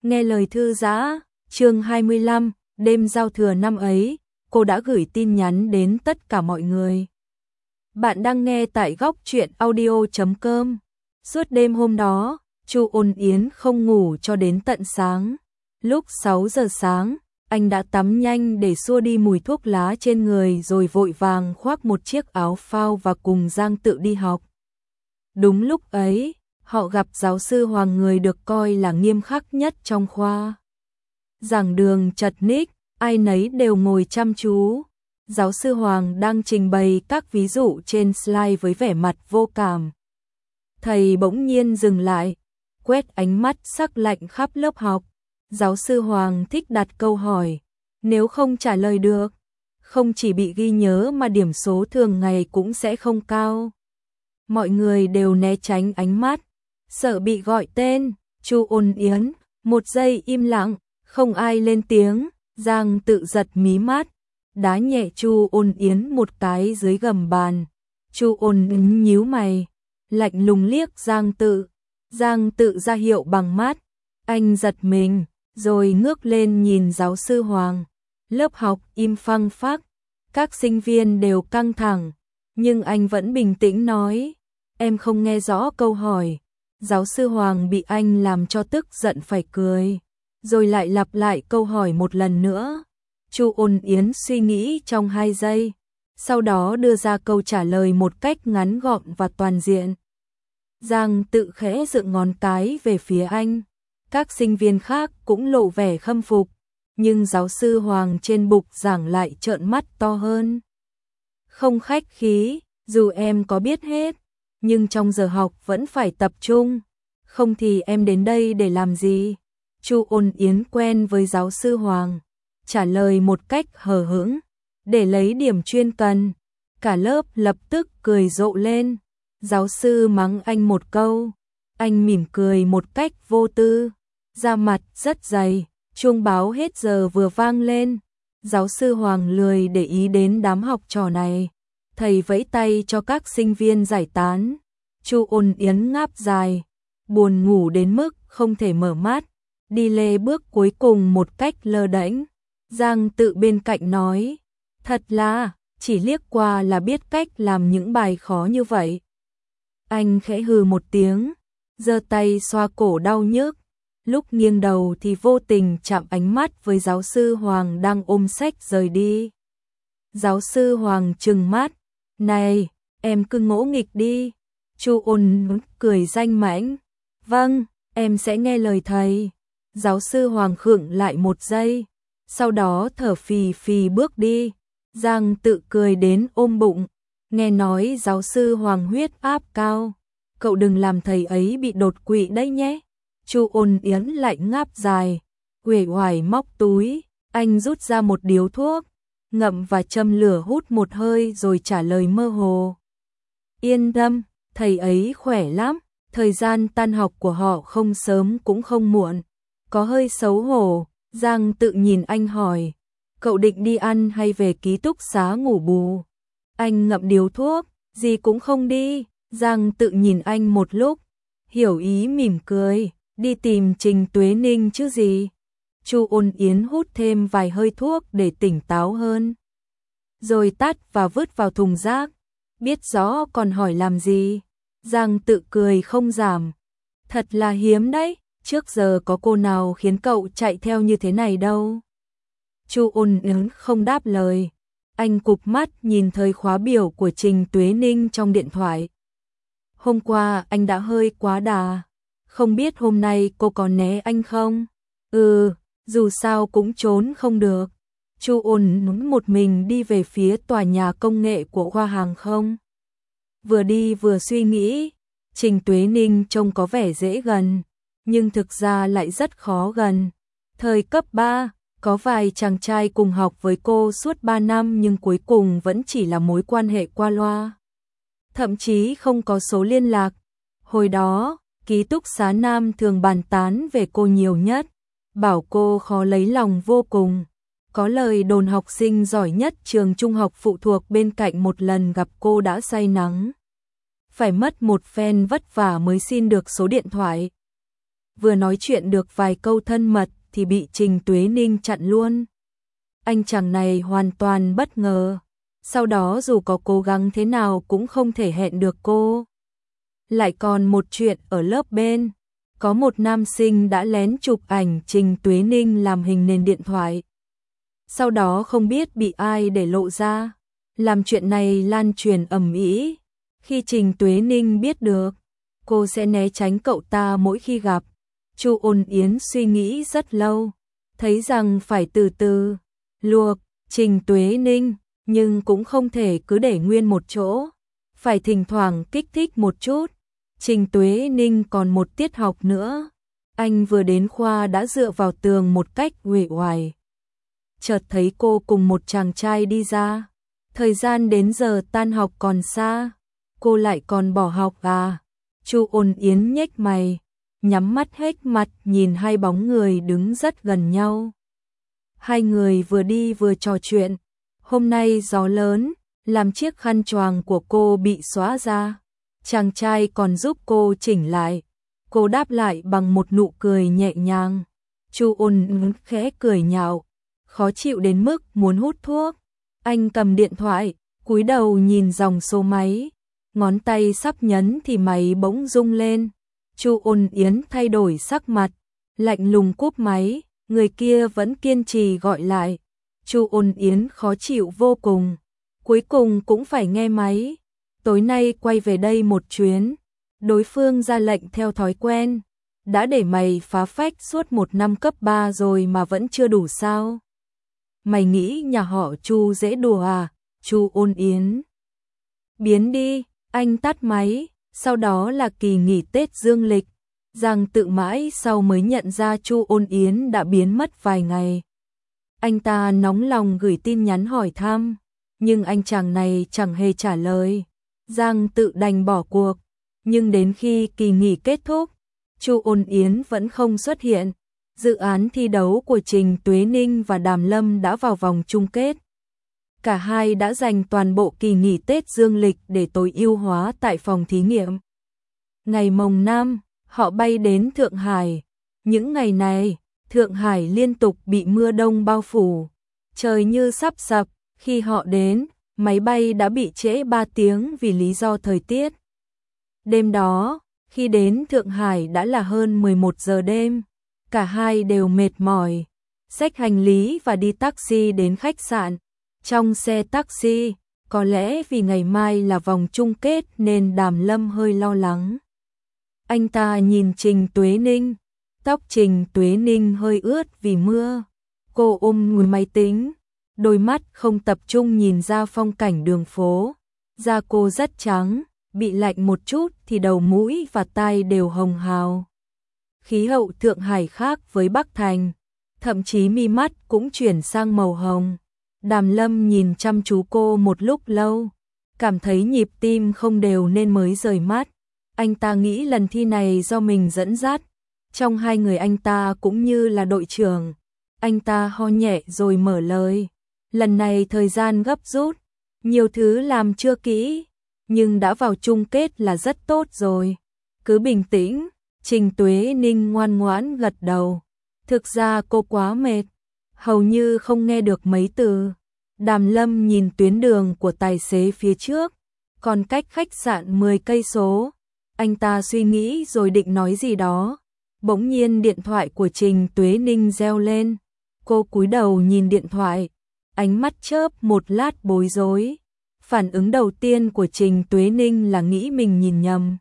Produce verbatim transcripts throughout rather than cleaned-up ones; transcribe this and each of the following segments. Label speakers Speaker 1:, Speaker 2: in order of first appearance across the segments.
Speaker 1: Nghe lời thư giã, chương hai mươi lăm, đêm giao thừa năm ấy, cô đã gửi tin nhắn đến tất cả mọi người. Bạn đang nghe tại góc truyện audio chấm com. Suốt đêm hôm đó, Chu Ôn Yến không ngủ cho đến tận sáng. Lúc sáu giờ sáng, anh đã tắm nhanh để xua đi mùi thuốc lá trên người rồi vội vàng khoác một chiếc áo phao và cùng Giang Tự đi học. Đúng lúc ấy, họ gặp giáo sư Hoàng, người được coi là nghiêm khắc nhất trong khoa. Giảng đường chật ních, ai nấy đều ngồi chăm chú. Giáo sư Hoàng đang trình bày các ví dụ trên slide với vẻ mặt vô cảm. Thầy bỗng nhiên dừng lại, quét ánh mắt sắc lạnh khắp lớp học. Giáo sư Hoàng thích đặt câu hỏi, nếu không trả lời được, không chỉ bị ghi nhớ mà điểm số thường ngày cũng sẽ không cao. Mọi người đều né tránh ánh mắt, sợ bị gọi tên. Chu Ôn Yến, một giây im lặng, không ai lên tiếng. Giang Tự giật mí mắt, đá nhẹ Chu Ôn Yến một cái dưới gầm bàn. Chu Ôn Yến nhíu mày, lạnh lùng liếc Giang Tự. Giang Tự ra hiệu bằng mắt, anh giật mình, rồi ngước lên nhìn giáo sư Hoàng. Lớp học im phăng phắc, các sinh viên đều căng thẳng, nhưng anh vẫn bình tĩnh nói, em không nghe rõ câu hỏi. Giáo sư Hoàng bị anh làm cho tức giận phải cười, rồi lại lặp lại câu hỏi một lần nữa. Chu Ôn Yến suy nghĩ trong hai giây, sau đó đưa ra câu trả lời một cách ngắn gọn và toàn diện. Giang Tự khẽ dựng ngón cái về phía anh. Các sinh viên khác cũng lộ vẻ khâm phục, nhưng giáo sư Hoàng trên bục giảng lại trợn mắt to hơn. Không khách khí, dù em có biết hết, nhưng trong giờ học vẫn phải tập trung, không thì em đến đây để làm gì? Chu Ôn Yến quen với giáo sư Hoàng, trả lời một cách hờ hững, để lấy điểm chuyên cần. Cả lớp lập tức cười rộ lên. Giáo sư mắng anh một câu, anh mỉm cười một cách vô tư, da mặt rất dày. Chuông báo hết giờ vừa vang lên. Giáo sư Hoàng lười để ý đến đám học trò này, thầy vẫy tay cho các sinh viên giải tán. Chu Ôn Yến ngáp dài, buồn ngủ đến mức không thể mở mắt, đi lê bước cuối cùng một cách lơ đễnh. Giang Tự bên cạnh nói, thật là, chỉ liếc qua là biết cách làm những bài khó như vậy. Anh khẽ hừ một tiếng, giơ tay xoa cổ đau nhức, lúc nghiêng đầu thì vô tình chạm ánh mắt với giáo sư Hoàng đang ôm sách rời đi. Giáo sư Hoàng trừng mắt, này, em cứ ngỗ nghịch đi. Chu Ôn cười danh mãnh, vâng, em sẽ nghe lời thầy. Giáo sư Hoàng khựng lại một giây, sau đó thở phì phì bước đi. Giang Tự cười đến ôm bụng, nghe nói giáo sư Hoàng huyết áp cao, cậu đừng làm thầy ấy bị đột quỵ đấy nhé. Chu Ôn Yến lại ngáp dài, uể oải móc túi, anh rút ra một điếu thuốc, ngậm và châm lửa hút một hơi rồi trả lời mơ hồ. Yên tâm, thầy ấy khỏe lắm, thời gian tan học của họ không sớm cũng không muộn. Có hơi xấu hổ, Giang Tự nhìn anh hỏi, cậu định đi ăn hay về ký túc xá ngủ bù? Anh ngậm điếu thuốc, gì cũng không đi. Giang Tự nhìn anh một lúc, hiểu ý mỉm cười, đi tìm Trình Tuế Ninh chứ gì. Chu Ôn Yến hút thêm vài hơi thuốc để tỉnh táo hơn, rồi tắt và vứt vào thùng rác. Biết rõ còn hỏi làm gì. Giang Tự cười không giảm, thật là hiếm đấy, trước giờ có cô nào khiến cậu chạy theo như thế này đâu. Chu Ôn Yến không đáp lời, anh cụp mắt nhìn thời khóa biểu của Trình Tuế Ninh trong điện thoại. Hôm qua anh đã hơi quá đà, không biết hôm nay cô có né anh không? Ừ, dù sao cũng trốn không được. Chu Ôn Yến một mình đi về phía tòa nhà công nghệ của khoa hàng không. Vừa đi vừa suy nghĩ, Trình Tuế Ninh trông có vẻ dễ gần, nhưng thực ra lại rất khó gần. Thời cấp ba, có vài chàng trai cùng học với cô suốt ba năm nhưng cuối cùng vẫn chỉ là mối quan hệ qua loa. Thậm chí không có số liên lạc. Hồi đó, ký túc xá nam thường bàn tán về cô nhiều nhất, bảo cô khó lấy lòng vô cùng. Có lời đồn học sinh giỏi nhất trường trung học phụ thuộc bên cạnh một lần gặp cô đã say nắng, phải mất một phen vất vả mới xin được số điện thoại. vừa nói chuyện được vài câu thân mật thì bị Trình Tuế Ninh chặn luôn. Anh chàng này hoàn toàn bất ngờ, sau đó dù có cố gắng thế nào cũng không thể hẹn được cô. Lại còn một chuyện ở lớp bên, có một nam sinh đã lén chụp ảnh Trình Tuế Ninh làm hình nền điện thoại. Sau đó không biết bị ai để lộ ra, làm chuyện này lan truyền ầm ĩ. Khi Trình Tuế Ninh biết được, cô sẽ né tránh cậu ta mỗi khi gặp. Chu Ôn Yến suy nghĩ rất lâu, thấy rằng phải từ từ luộc Trình Tuế Ninh, nhưng cũng không thể cứ để nguyên một chỗ, phải thỉnh thoảng kích thích một chút. Trình Tuế Ninh còn một tiết học nữa, anh vừa đến khoa đã dựa vào tường một cách uể oải. Chợt thấy cô cùng một chàng trai đi ra, thời gian đến giờ tan học còn xa, cô lại còn bỏ học à? Chu Ôn Yến nhếch mày, nhắm mắt hết mặt nhìn hai bóng người đứng rất gần nhau. Hai người vừa đi vừa trò chuyện, hôm nay gió lớn, làm chiếc khăn choàng của cô bị xóa ra. Chàng trai còn giúp cô chỉnh lại. Cô đáp lại bằng một nụ cười nhẹ nhàng. Chu Ôn Yến khẽ cười nhạo, khó chịu đến mức muốn hút thuốc. Anh cầm điện thoại, cúi đầu nhìn dòng số máy, ngón tay sắp nhấn thì máy bỗng rung lên. Chu Ôn Yến thay đổi sắc mặt, lạnh lùng cúp máy, người kia vẫn kiên trì gọi lại. Chu Ôn Yến khó chịu vô cùng, cuối cùng cũng phải nghe máy. Tối nay quay về đây một chuyến, đối phương ra lệnh theo thói quen. Đã để mày phá phách suốt một năm cấp ba rồi mà vẫn chưa đủ sao? Mày nghĩ nhà họ Chu dễ đùa à? Chu Ôn Yến. Biến đi, anh tắt máy, sau đó là kỳ nghỉ Tết dương lịch. Giang tự mãi sau mới nhận ra Chu Ôn Yến đã biến mất vài ngày. Anh ta nóng lòng gửi tin nhắn hỏi thăm, nhưng anh chàng này chẳng hề trả lời. Giang tự đành bỏ cuộc, nhưng đến khi kỳ nghỉ kết thúc, Chu Ôn Yến vẫn không xuất hiện. Dự án thi đấu của Trình Tuế Ninh và Đàm Lâm đã vào vòng chung kết. Cả hai đã dành toàn bộ kỳ nghỉ Tết dương lịch để tối ưu hóa tại phòng thí nghiệm. Ngày mồng năm, họ bay đến Thượng Hải. Những ngày này, Thượng Hải liên tục bị mưa đông bao phủ, trời như sắp sập. Khi họ đến, máy bay đã bị trễ ba tiếng vì lý do thời tiết. Đêm đó, khi đến Thượng Hải đã là hơn mười một giờ đêm, cả hai đều mệt mỏi, xách hành lý và đi taxi đến khách sạn. Trong xe taxi, có lẽ vì ngày mai là vòng chung kết nên Đàm Lâm hơi lo lắng. Anh ta nhìn Trình Tuế Ninh, tóc Trình Tuế Ninh hơi ướt vì mưa. Cô ôm người máy tính, đôi mắt không tập trung nhìn ra phong cảnh đường phố. Da cô rất trắng, bị lạnh một chút thì đầu mũi và tai đều hồng hào. Khí hậu Thượng Hải khác với Bắc Thành, thậm chí mi mắt cũng chuyển sang màu hồng. Đàm Lâm nhìn chăm chú cô một lúc lâu, cảm thấy nhịp tim không đều nên mới rời mắt. Anh ta nghĩ lần thi này do mình dẫn dắt, trong hai người anh ta cũng như là đội trưởng. Anh ta ho nhẹ rồi mở lời, lần này thời gian gấp rút, nhiều thứ làm chưa kỹ, nhưng đã vào chung kết là rất tốt rồi. Cứ bình tĩnh. Trình Tuế Ninh ngoan ngoãn gật đầu. Thực ra cô quá mệt, hầu như không nghe được mấy từ. Đàm Lâm nhìn tuyến đường của tài xế phía trước, còn cách khách sạn mười cây số. Anh ta suy nghĩ rồi định nói gì đó. Bỗng nhiên điện thoại của Trình Tuế Ninh reo lên. Cô cúi đầu nhìn điện thoại, ánh mắt chớp một lát bối rối. Phản ứng đầu tiên của Trình Tuế Ninh là nghĩ mình nhìn nhầm.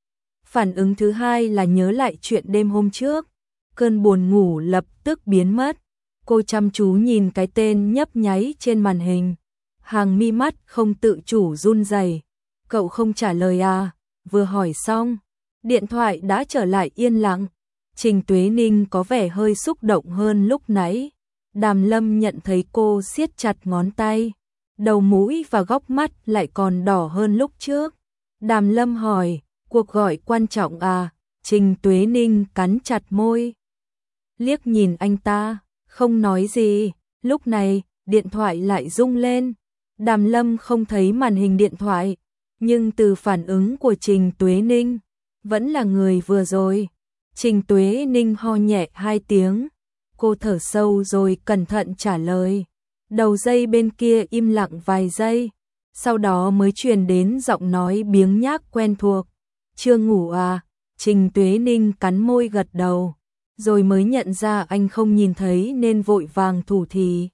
Speaker 1: Phản ứng thứ hai là nhớ lại chuyện đêm hôm trước. Cơn buồn ngủ lập tức biến mất. Cô chăm chú nhìn cái tên nhấp nháy trên màn hình. Hàng mi mắt không tự chủ run rẩy. Cậu không trả lời à? Vừa hỏi xong, điện thoại đã trở lại yên lặng. Trình Tuế Ninh có vẻ hơi xúc động hơn lúc nãy. Đàm Lâm nhận thấy cô siết chặt ngón tay, đầu mũi và góc mắt lại còn đỏ hơn lúc trước. Đàm Lâm hỏi, cuộc gọi quan trọng à? Trình Tuế Ninh cắn chặt môi, liếc nhìn anh ta, không nói gì. Lúc này, điện thoại lại rung lên. Đàm Lâm không thấy màn hình điện thoại, nhưng từ phản ứng của Trình Tuế Ninh, vẫn là người vừa rồi. Trình Tuế Ninh ho nhẹ hai tiếng, cô thở sâu rồi cẩn thận trả lời. Đầu dây bên kia im lặng vài giây, sau đó mới truyền đến giọng nói biếng nhác quen thuộc. Chưa ngủ à? Trình Tuế Ninh cắn môi gật đầu, rồi mới nhận ra anh không nhìn thấy nên vội vàng thủ thỉ.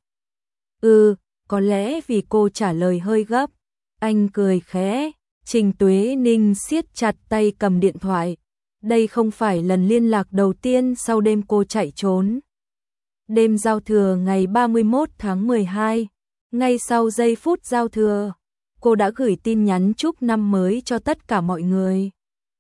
Speaker 1: Ừ, có lẽ vì cô trả lời hơi gấp. Anh cười khẽ. Trình Tuế Ninh siết chặt tay cầm điện thoại. Đây không phải lần liên lạc đầu tiên sau đêm cô chạy trốn. Đêm giao thừa ngày ba mươi mốt tháng mười hai, ngay sau giây phút giao thừa, cô đã gửi tin nhắn chúc năm mới cho tất cả mọi người.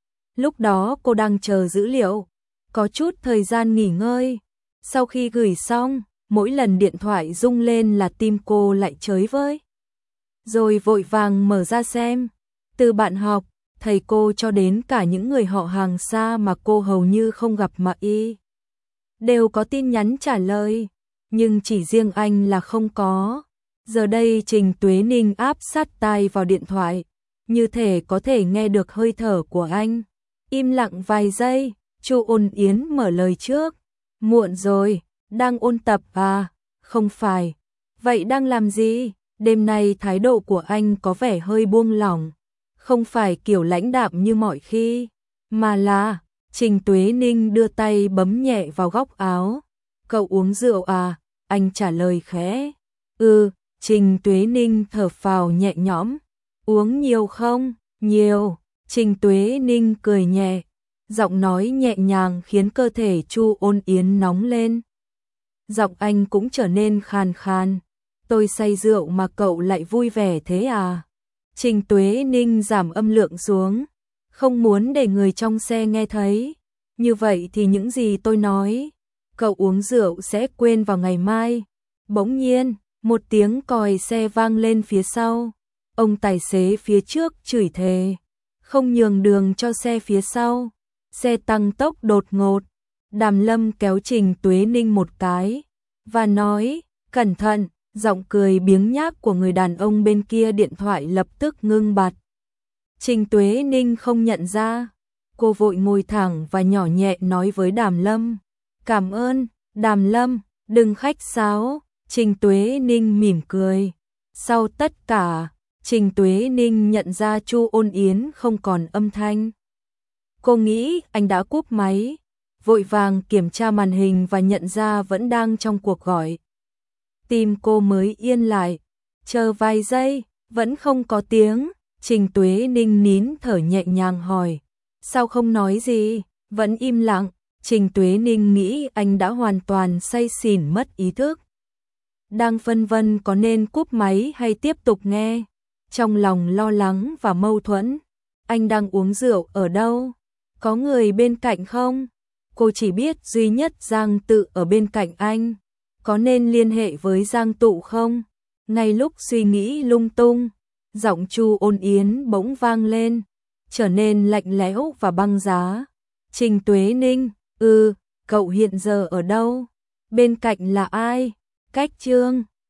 Speaker 1: Lúc đó cô đang chờ dữ liệu, có chút thời gian nghỉ ngơi. Sau khi gửi xong, mỗi lần điện thoại rung lên là tim cô lại chới với. Rồi vội vàng mở ra xem, từ bạn học, thầy cô cho đến cả những người họ hàng xa mà cô hầu như không gặp mà y đều có tin nhắn trả lời, nhưng chỉ riêng anh là không có. Giờ đây Trình Tuế Ninh áp sát tai vào điện thoại, như thể có thể nghe được hơi thở của anh. Im lặng vài giây, Chu Ôn Yến mở lời trước. Muộn rồi, đang ôn tập à? Không phải. Vậy đang làm gì? Đêm nay thái độ của anh có vẻ hơi buông lỏng, không phải kiểu lãnh đạm như mọi khi, mà là... Trình Tuế Ninh đưa tay bấm nhẹ vào góc áo. Cậu uống rượu à? Anh trả lời khẽ. Ừ, Trình Tuế Ninh thở phào nhẹ nhõm. Uống nhiều không? Nhiều. Trình Tuế Ninh cười nhẹ, giọng nói nhẹ nhàng khiến cơ thể Chu Ôn Yến nóng lên. Giọng anh cũng trở nên khàn khàn. Tôi say rượu mà cậu lại vui vẻ thế à? Trình Tuế Ninh giảm âm lượng xuống, không muốn để người trong xe nghe thấy. Như vậy thì những gì tôi nói, cậu uống rượu sẽ quên vào ngày mai. Bỗng nhiên, một tiếng còi xe vang lên phía sau. Ông tài xế phía trước chửi thề, không nhường đường cho xe phía sau. Xe tăng tốc đột ngột. Đàm Lâm kéo Trình Tuế Ninh một cái và nói, cẩn thận. Giọng cười biếng nhác của người đàn ông bên kia điện thoại lập tức ngưng bặt. Trình Tuế Ninh không nhận ra. Cô vội ngồi thẳng và nhỏ nhẹ nói với Đàm Lâm. Cảm ơn, Đàm Lâm, đừng khách sáo. Trình Tuế Ninh mỉm cười. Sau tất cả, Trình Tuế Ninh nhận ra Chu Ôn Yến không còn âm thanh. Cô nghĩ anh đã cúp máy, vội vàng kiểm tra màn hình và nhận ra vẫn đang trong cuộc gọi. Tim cô mới yên lại, chờ vài giây, vẫn không có tiếng. Trình Tuế Ninh nín thở nhẹ nhàng hỏi, sao không nói gì, vẫn im lặng. Trình Tuế Ninh nghĩ anh đã hoàn toàn say xỉn mất ý thức, đang phân vân có nên cúp máy hay tiếp tục nghe. Trong lòng lo lắng và mâu thuẫn. Anh đang uống rượu ở đâu? Có người bên cạnh không? Cô chỉ biết duy nhất Giang Tự ở bên cạnh anh. Có nên liên hệ với Giang Tụ không? Ngay lúc suy nghĩ lung tung, giọng Chu Ôn Yến bỗng vang lên, trở nên lạnh lẽo và băng giá. Trình Tuế Ninh, ừ, cậu hiện giờ ở đâu? Bên cạnh là ai? Cách Trương.